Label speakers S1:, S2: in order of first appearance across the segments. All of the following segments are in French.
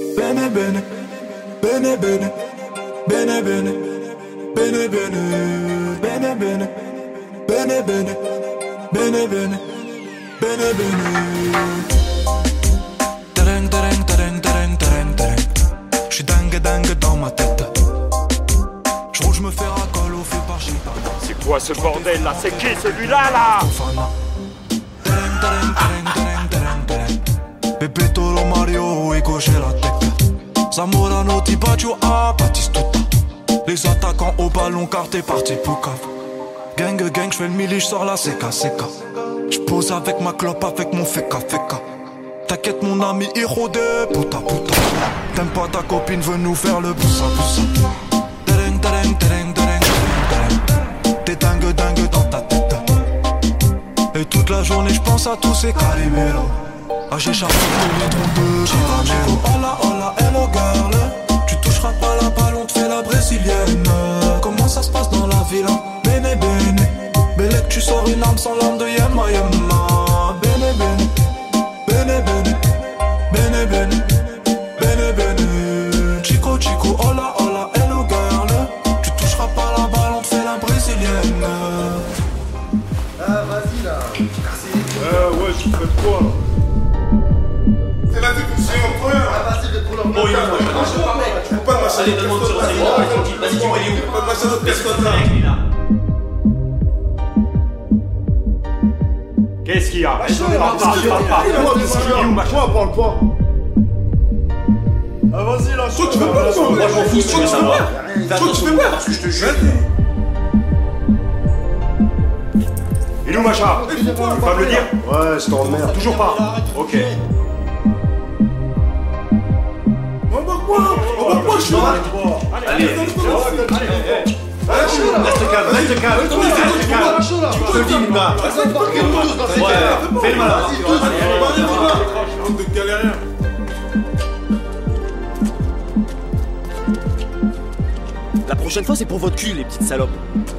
S1: Bene bene, bene bene, bene bene, bene bene, bene bene, bene bene, bene bene, bene bene. Tereng tereng tereng tereng tereng tereng. J'suis dingue dingue dans ma tête. J'roule, j'me fais racole au feu par chez pas.
S2: C'est quoi ce bordel là? C'est qui celui-là là?
S1: Tereng tereng tereng tereng tereng tereng. Bebeto Mario et gauche la tête. Zamorano ti bacio a Batistuta. Les attaquants au ballon car t'es parti pour cave. Gang gang, j'fais le mili, j'sors la seka seka. J'pose avec ma clope, avec mon feka feka. T'inquiète mon ami héros de puta puta. T'aimes pas ta copine, veut nous faire le boussa boussa. Tereng tereng tereng tereng tereng. T'es dingue dingue dans ta tête. Et toute la journée j'pense à tous ces carimeros. Ah j'échappe tous les trous de caramelo. Hola hola hello girl. Tu toucheras pas la balle, on te fait la brésilienne. Comment ça se passe dans la ville? Bene bene. Belle que tu sors une arme sans l'arme de Yemma Yemma. Bene bene. Bene bene. Bene bene. Bene bene. Chico chico hola hola hello girl. Tu toucheras pas la balle, on te fait la brésilienne.
S3: Ah vas-y là.
S2: Ouais, tu fais quoi là?
S3: C'est la définition en première. Ah vas-y, vais prendre
S4: Bon, il est où?
S3: Tu peux pas de machin.
S4: Allez, donne-moi le tir au série. Tranquille, vas-y, dis-moi, il est où?
S3: Pas de machin d'autre, qu'est-ce qu'on a?
S2: Qu'est-ce qu'il y a?
S3: Prends le point.
S2: Ah vas-y là,
S3: Toi tu fais pas le point.
S4: Moi, je m'en fous, si tu veux savoir.
S3: Toi tu fais pas.
S4: Parce que je te jure.
S2: Il est où Macha? Tu vas me le dire?
S3: Ouais, je t'emmerde.
S2: Toujours pas. Ok.
S3: Embarque-moi, je suis là.
S4: Allez, reste calme, reste calme. Je te le dis, Mima. Ouais, fais le malin.
S3: De galérien.
S5: La prochaine fois, c'est pour votre cul, les petites salopes.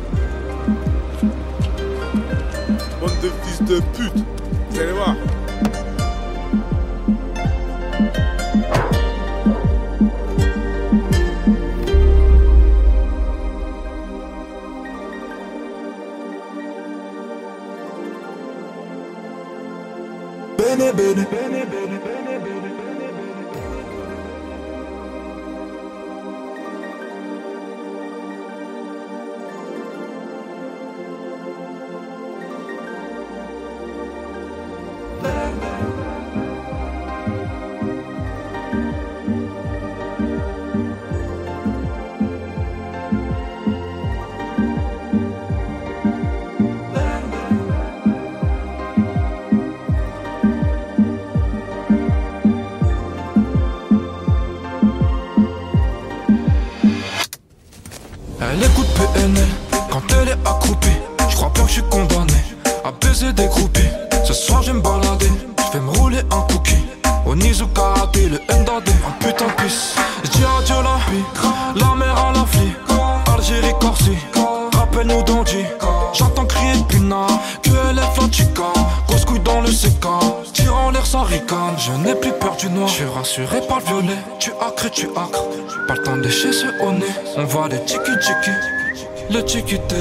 S3: Bande de fils de pute. Vous allez voir.
S1: Bene bene, bene bene, bene bene. Elle écoute PNL quand elle est accroupie. Je crois pas que je suis condamné à baiser des groupies. Ce soir je vais me balader, je vais me rouler un cookie. Au Nizu Karaté, le Ndade, un putain de pisse. J'dis adieu la vie, la mer à la flie. Algérie, Corsie, rappelle-nous d'Andy. J'entends crier de Pina, que elle est Fatica. Grosse couille dans le CK, tire en l'air sans ricane. Je n'ai plus peur du noir, je suis rassuré par le violet. Tu acres, tu acres, pas le temps de lécher ce au nez. On voit les tiki tiki, le tiki-té.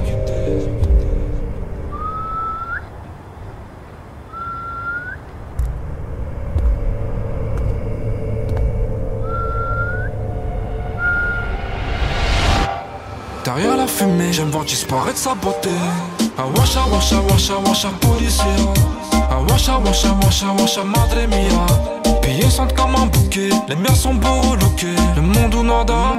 S1: Derrière la fumée, j'aime voir disparaître sa beauté. Ah washa washa washa washa policier. Ah washa washa washa washa madre mia. Payés sentent comme un bouquet, les miens sont beaux relookés. Le monde ou nada,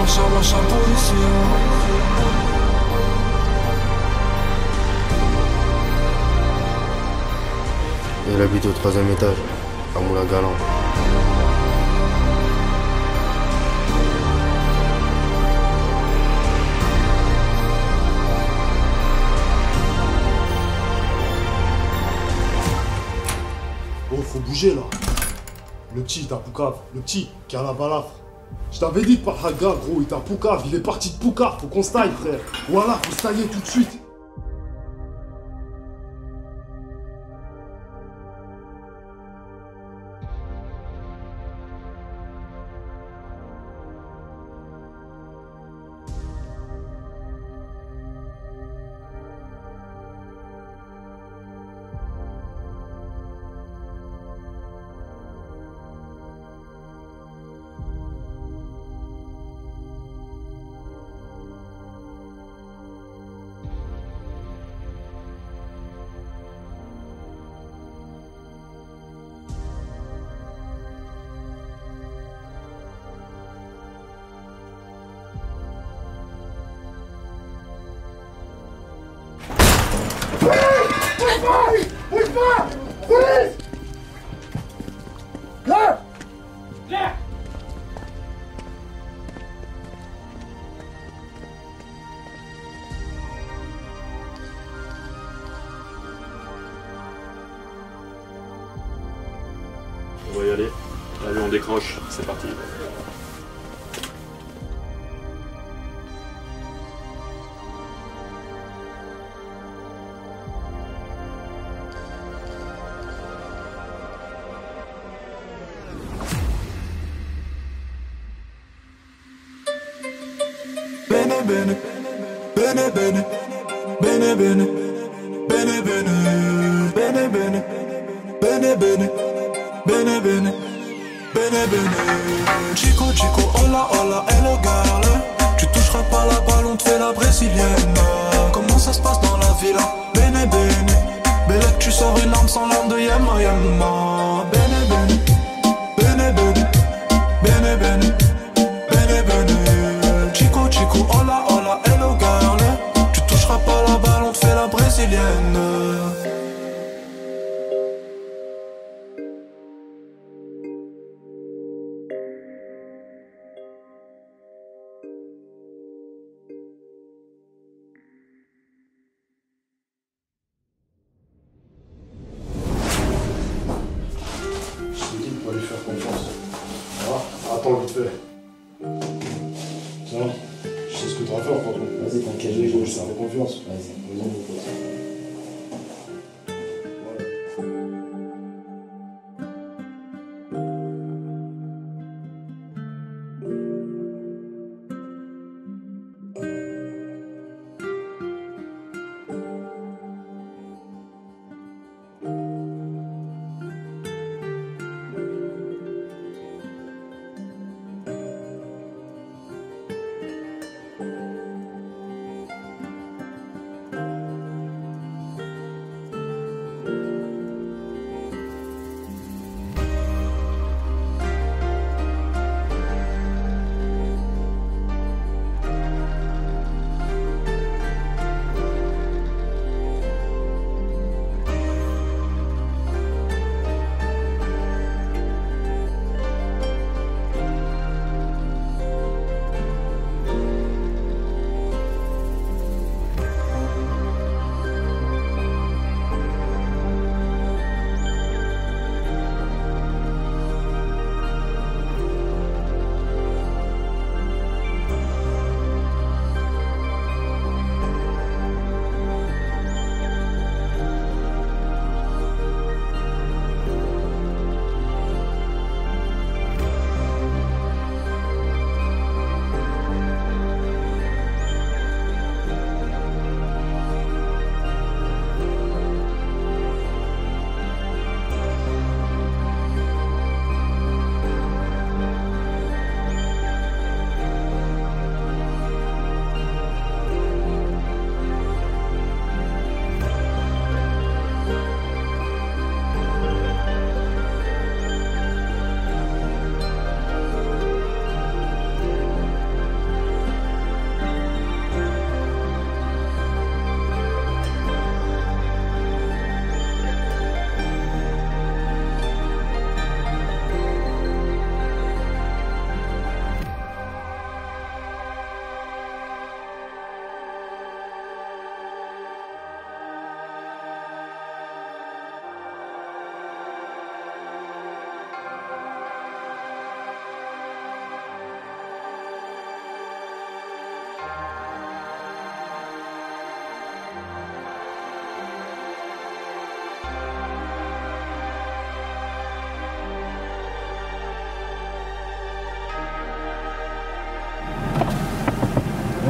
S1: lâche un policier.
S6: Il habite au 3e étage, à Moulin-Galant.
S4: Oh, faut bouger là. Le petit, il est à Poucave. Le petit, qui a la balafre. Je t'avais dit de pas Haga, gros, il est à Poucave. Il est parti de Poucave. Faut qu'on se taille, frère. Voilà, faut se tailler tout de suite.
S2: On va y aller. Allez, on décroche. C'est parti.
S1: Bene bene, bene bene, bene bene, bene bene, bene bene, bene bene, bene bene, bene bene. Chico Chico, hola hola, hello girl. Tu toucheras pas la balle, on te fait la brésilienne. Comment ça se passe dans la villa? Bene bene, belle tu sors une arme sans l'arme de Yama Yama. Bene bene, bene bene, bene bene, bene bene. Chico Chico, hola hola, hello girl. Tu toucheras pas la balle, on te fait la brésilienne.
S4: Je t'ai dit de pas lui faire confiance. Ah, attends vite fait. Tiens, je sais ce que tu vas faire, pardon.
S7: Vas-y, t'inquiète,
S4: Je te fais confiance.
S7: Vas-y, mon pote.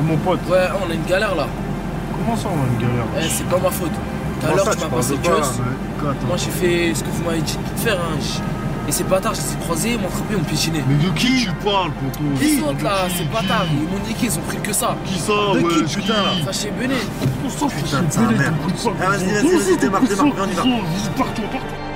S4: mon pote.
S7: Ouais, on a une galère là.
S4: Comment ça, on a une galère?
S7: Eh, c'est pas ma faute. Tout à l'heure, tu m'as passé le cuss. Moi, j'ai fait ce que vous m'avez dit de faire. Hein. Et ces bâtards, je les ai croisés, ils m'ont attrapé, ils m'ont piétiné.
S4: Mais de qui tu parles, poto?
S7: Les autres là, ces bâtards, ils m'ont niqué, ils ont pris que ça.
S4: Qui ça?
S5: De
S4: Ouais,
S5: qui, putain, là?
S7: Fâché Benet.
S5: Putain de sa mère. Ah, vas-y, démarre, on y va.
S4: Pars-toi.